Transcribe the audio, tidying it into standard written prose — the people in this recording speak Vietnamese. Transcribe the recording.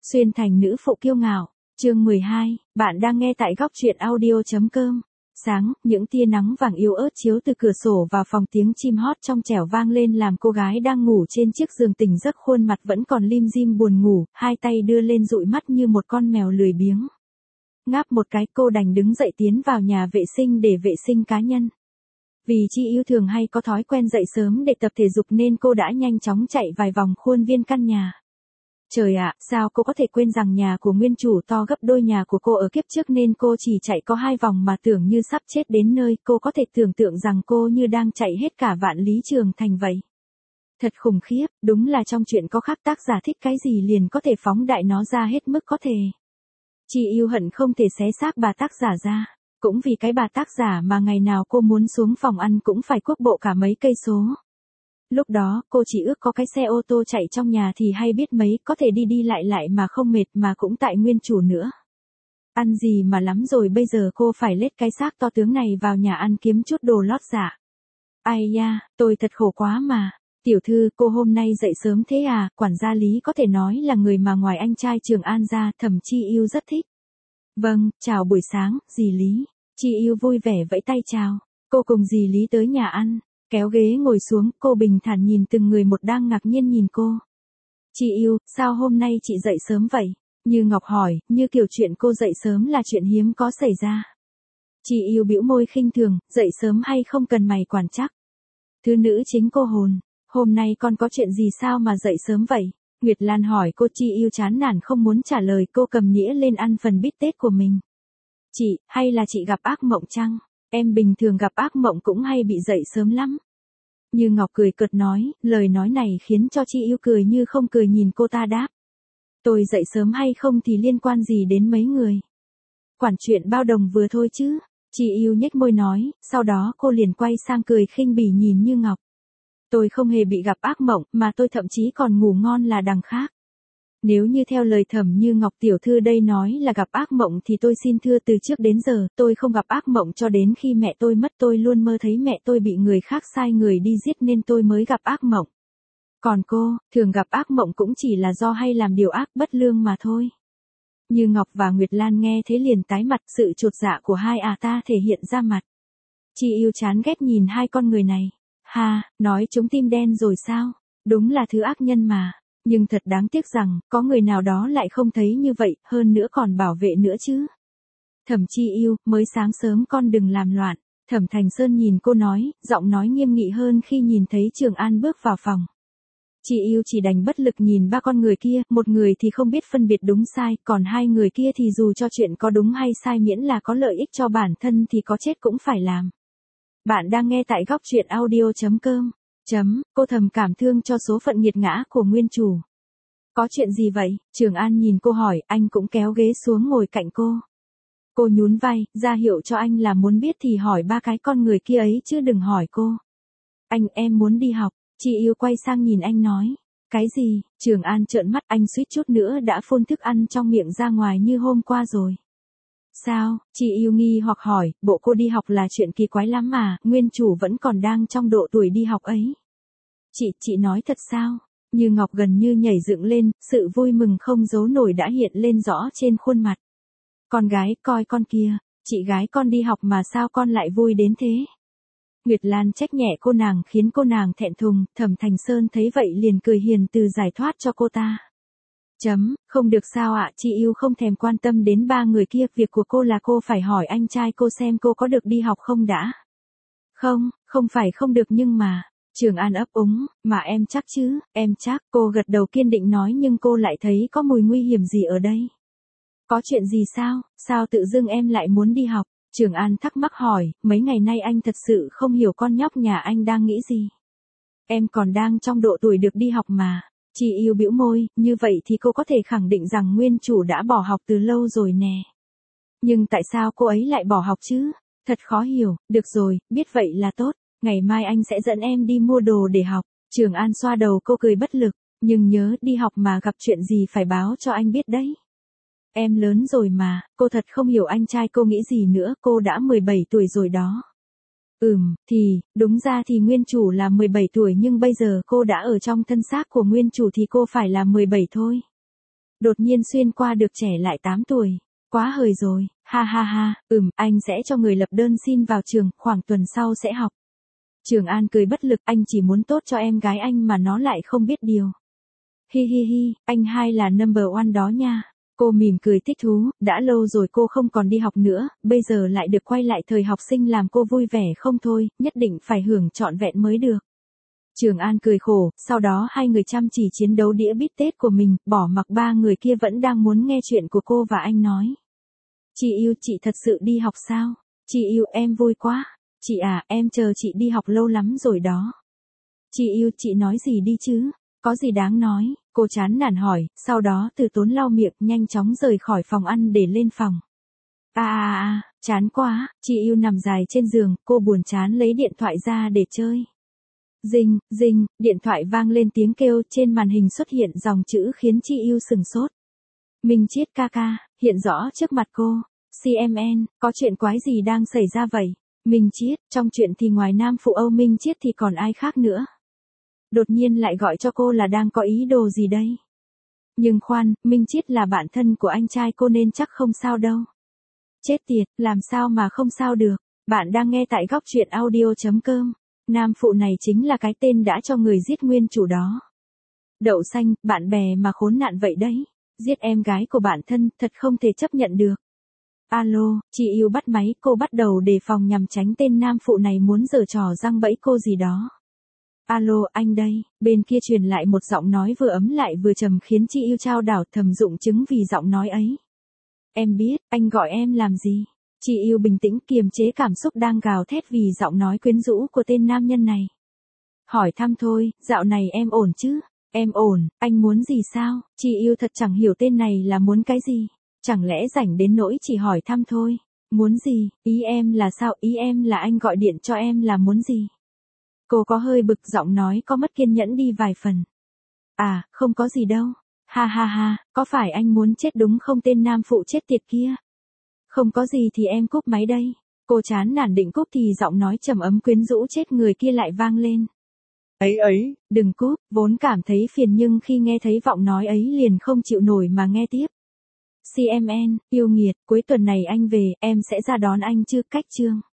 Xuyên thành nữ phụ kiêu ngạo, chương 12, bạn đang nghe tại góc truyện audio.com. Sáng, những tia nắng vàng yếu ớt chiếu từ cửa sổ vào phòng, tiếng chim hót trong trẻo vang lên làm cô gái đang ngủ trên chiếc giường tỉnh giấc, khuôn mặt vẫn còn lim dim buồn ngủ, hai tay đưa lên dụi mắt như một con mèo lười biếng. Ngáp một cái, cô đành đứng dậy tiến vào nhà vệ sinh để vệ sinh cá nhân. Vì Chi Yêu thường hay có thói quen dậy sớm để tập thể dục nên cô đã nhanh chóng chạy vài vòng khuôn viên căn nhà. Trời ạ, sao cô có thể quên rằng nhà của nguyên chủ to gấp đôi nhà của cô ở kiếp trước nên cô chỉ chạy có 2 vòng mà tưởng như sắp chết đến nơi. Cô có thể tưởng tượng rằng cô như đang chạy hết cả vạn lý trường thành vậy. Thật khủng khiếp, đúng là trong chuyện có khác, tác giả thích cái gì liền có thể phóng đại nó ra hết mức có thể. Chi Yêu hận không thể xé xác bà tác giả ra. Cũng vì cái bà tác giả mà ngày nào cô muốn xuống phòng ăn cũng phải cuốc bộ cả mấy cây số. Lúc đó, cô chỉ ước có cái xe ô tô chạy trong nhà thì hay biết mấy, có thể đi đi lại mà không mệt, mà cũng tại nguyên chủ nữa. Ăn gì mà lắm rồi, bây giờ cô phải lết cái xác to tướng này vào nhà ăn kiếm chút đồ lót dạ. Ai da, tôi thật khổ quá mà. Tiểu thư, cô hôm nay dậy sớm thế à? Quản gia Lý có thể nói là người mà ngoài anh trai Trường An ra, Thẩm Chi Yêu rất thích. Vâng, chào buổi sáng, dì Lý. Chi Yêu vui vẻ vẫy tay chào. Cô cùng dì Lý tới nhà ăn. Kéo ghế ngồi xuống, cô bình thản nhìn từng người một đang ngạc nhiên nhìn cô. Chị Yêu, sao hôm nay chị dậy sớm vậy? Như Ngọc hỏi, như kiểu chuyện cô dậy sớm là chuyện hiếm có xảy ra. Chị Yêu bĩu môi khinh thường, dậy sớm hay không cần mày quản chắc. Thứ nữ chính cô hồn, hôm nay con có chuyện gì sao mà dậy sớm vậy? Nguyệt Lan hỏi cô. Chi Yêu chán nản không muốn trả lời, cô cầm nĩa lên ăn phần bít tết của mình. Chị, hay là chị gặp ác mộng chăng? Em bình thường gặp ác mộng cũng hay bị dậy sớm lắm. Như Ngọc cười cợt nói, lời nói này khiến cho Chi Yêu cười như không cười nhìn cô ta đáp. Tôi dậy sớm hay không thì liên quan gì đến mấy người? Quản chuyện bao đồng vừa thôi chứ. Chi Yêu nhếch môi nói, sau đó cô liền quay sang cười khinh bỉ nhìn Như Ngọc. Tôi không hề bị gặp ác mộng, mà tôi thậm chí còn ngủ ngon là đằng khác. Nếu như theo lời Thẩm Như Ngọc tiểu thư đây nói là gặp ác mộng thì tôi xin thưa từ trước đến giờ tôi không gặp ác mộng, cho đến khi mẹ tôi mất tôi luôn mơ thấy mẹ tôi bị người khác sai người đi giết nên tôi mới gặp ác mộng. Còn cô, thường gặp ác mộng cũng chỉ là do hay làm điều ác bất lương mà thôi. Như Ngọc và Nguyệt Lan nghe thế liền tái mặt, sự chột dạ của hai ta thể hiện ra mặt. Chi Yêu chán ghét nhìn hai con người này. Ha, nói chúng tim đen rồi sao? Đúng là thứ ác nhân mà. Nhưng thật đáng tiếc rằng, có người nào đó lại không thấy như vậy, hơn nữa còn bảo vệ nữa chứ. Thẩm Chi Yêu, mới sáng sớm con đừng làm loạn. Thẩm Thành Sơn nhìn cô nói, giọng nói nghiêm nghị hơn khi nhìn thấy Trường An bước vào phòng. Chi Yêu chỉ đành bất lực nhìn ba con người kia, một người thì không biết phân biệt đúng sai, còn hai người kia thì dù cho chuyện có đúng hay sai miễn là có lợi ích cho bản thân thì có chết cũng phải làm. Bạn đang nghe tại góc truyện audio.com. Cô thầm cảm thương cho số phận nghiệt ngã của nguyên chủ. Có chuyện gì vậy? Trường An nhìn cô hỏi, anh cũng kéo ghế xuống ngồi cạnh cô. Cô nhún vai, ra hiệu cho anh là muốn biết thì hỏi ba cái con người kia ấy chứ đừng hỏi cô. Em muốn đi học. Chi Yêu quay sang nhìn anh nói. Cái gì? Trường An trợn mắt, anh suýt chút nữa đã phun thức ăn trong miệng ra ngoài như hôm qua rồi. Sao? Chi Yêu nghi hoặc hỏi, bộ cô đi học là chuyện kỳ quái lắm mà, nguyên chủ vẫn còn đang trong độ tuổi đi học ấy. Chị nói thật sao? Như Ngọc gần như nhảy dựng lên, sự vui mừng không giấu nổi đã hiện lên rõ trên khuôn mặt. Con gái, coi con kia, chị gái con đi học mà sao con lại vui đến thế? Nguyệt Lan trách nhẹ cô nàng khiến cô nàng thẹn thùng, Thẩm Thành Sơn thấy vậy liền cười hiền từ giải thoát cho cô ta. Không được sao ạ? Chị Yêu không thèm quan tâm đến ba người kia, việc của cô là cô phải hỏi anh trai cô xem cô có được đi học không đã. Không phải không được nhưng mà, Trường An ấp úng, mà em chắc chứ? Em chắc, cô gật đầu kiên định nói, nhưng cô lại thấy có mùi nguy hiểm gì ở đây. Có chuyện gì sao? Sao tự dưng em lại muốn đi học? Trường An thắc mắc hỏi, mấy ngày nay anh thật sự không hiểu con nhóc nhà anh đang nghĩ gì. Em còn đang trong độ tuổi được đi học mà. Chi Yêu bĩu môi, như vậy thì cô có thể khẳng định rằng nguyên chủ đã bỏ học từ lâu rồi nè. Nhưng tại sao cô ấy lại bỏ học chứ? Thật khó hiểu, được rồi, biết vậy là tốt, ngày mai anh sẽ dẫn em đi mua đồ để học. Trường An xoa đầu cô cười bất lực, nhưng nhớ đi học mà gặp chuyện gì phải báo cho anh biết đấy. Em lớn rồi mà, cô thật không hiểu anh trai cô nghĩ gì nữa, cô đã 17 tuổi rồi đó. Đúng ra thì nguyên chủ là 17 tuổi nhưng bây giờ cô đã ở trong thân xác của nguyên chủ thì cô phải là 17 thôi. Đột nhiên xuyên qua được trẻ lại 8 tuổi. Quá hời rồi, ha ha ha, anh sẽ cho người lập đơn xin vào trường, khoảng tuần sau sẽ học. Trường An cười bất lực, anh chỉ muốn tốt cho em gái anh mà nó lại không biết điều. Hi hi hi, anh hai là number one đó nha. Cô mỉm cười thích thú, đã lâu rồi cô không còn đi học nữa, bây giờ lại được quay lại thời học sinh làm cô vui vẻ không thôi, nhất định phải hưởng trọn vẹn mới được. Trường An cười khổ, sau đó hai người chăm chỉ chiến đấu đĩa bít tết của mình, bỏ mặc ba người kia vẫn đang muốn nghe chuyện của cô và anh nói. Chị yêu, chị thật sự đi học sao? Chị yêu, em vui quá. Chị à, em chờ chị đi học lâu lắm rồi đó. Chị yêu, chị nói gì đi chứ? Có gì đáng nói? Cô chán nản hỏi, sau đó Từ Tốn lau miệng nhanh chóng rời khỏi phòng ăn để lên phòng. Chán quá, chị yêu nằm dài trên giường, cô buồn chán lấy điện thoại ra để chơi. Dinh, dinh, điện thoại vang lên tiếng kêu, trên màn hình xuất hiện dòng chữ khiến chị yêu sừng sốt. Minh Chiết ca ca, hiện rõ trước mặt cô. CMN, có chuyện quái gì đang xảy ra vậy? Minh Chiết, trong chuyện thì ngoài nam phụ Âu Minh Chiết thì còn ai khác nữa? Đột nhiên lại gọi cho cô là đang có ý đồ gì đây? Nhưng khoan, Minh Chiết là bạn thân của anh trai cô nên chắc không sao đâu. Chết tiệt, làm sao mà không sao được? Bạn đang nghe tại góc truyện audio.com. Nam phụ này chính là cái tên đã cho người giết nguyên chủ đó. Đậu xanh, bạn bè mà khốn nạn vậy đấy. Giết em gái của bạn thân, thật không thể chấp nhận được. Alo, chị yêu bắt máy, cô bắt đầu đề phòng nhằm tránh tên nam phụ này muốn giở trò răng bẫy cô gì đó. Alo, anh đây, bên kia truyền lại một giọng nói vừa ấm lại vừa trầm khiến chị yêu trao đảo thầm dụng chứng vì giọng nói ấy. Em biết, anh gọi em làm gì? Chị yêu bình tĩnh kiềm chế cảm xúc đang gào thét vì giọng nói quyến rũ của tên nam nhân này. Hỏi thăm thôi, dạo này em ổn chứ? Em ổn, anh muốn gì sao? Chị yêu thật chẳng hiểu tên này là muốn cái gì. Chẳng lẽ rảnh đến nỗi chỉ hỏi thăm thôi? Muốn gì? Ý em là sao? Ý em là anh gọi điện cho em là muốn gì? Cô có hơi bực, giọng nói có mất kiên nhẫn đi vài phần. À, không có gì đâu. Ha ha ha, có phải anh muốn chết đúng không tên nam phụ chết tiệt kia? Không có gì thì em cúp máy đây. Cô chán nản định cúp thì giọng nói trầm ấm quyến rũ chết người kia lại vang lên. Ấy, đừng cúp, vốn cảm thấy phiền nhưng khi nghe thấy giọng nói ấy liền không chịu nổi mà nghe tiếp. CMN, yêu nghiệt, cuối tuần này anh về, em sẽ ra đón anh chứ, cách chương.